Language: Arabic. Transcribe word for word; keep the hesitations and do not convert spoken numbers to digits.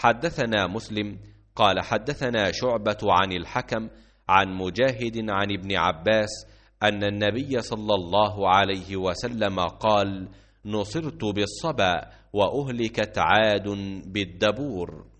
حدثنا مسلم قال حدثنا شعبة عن الحكم عن مجاهد عن ابن عباس أن النبي صلى الله عليه وسلم قال: نصرت بالصبا وأهلكت عاد بالدبور.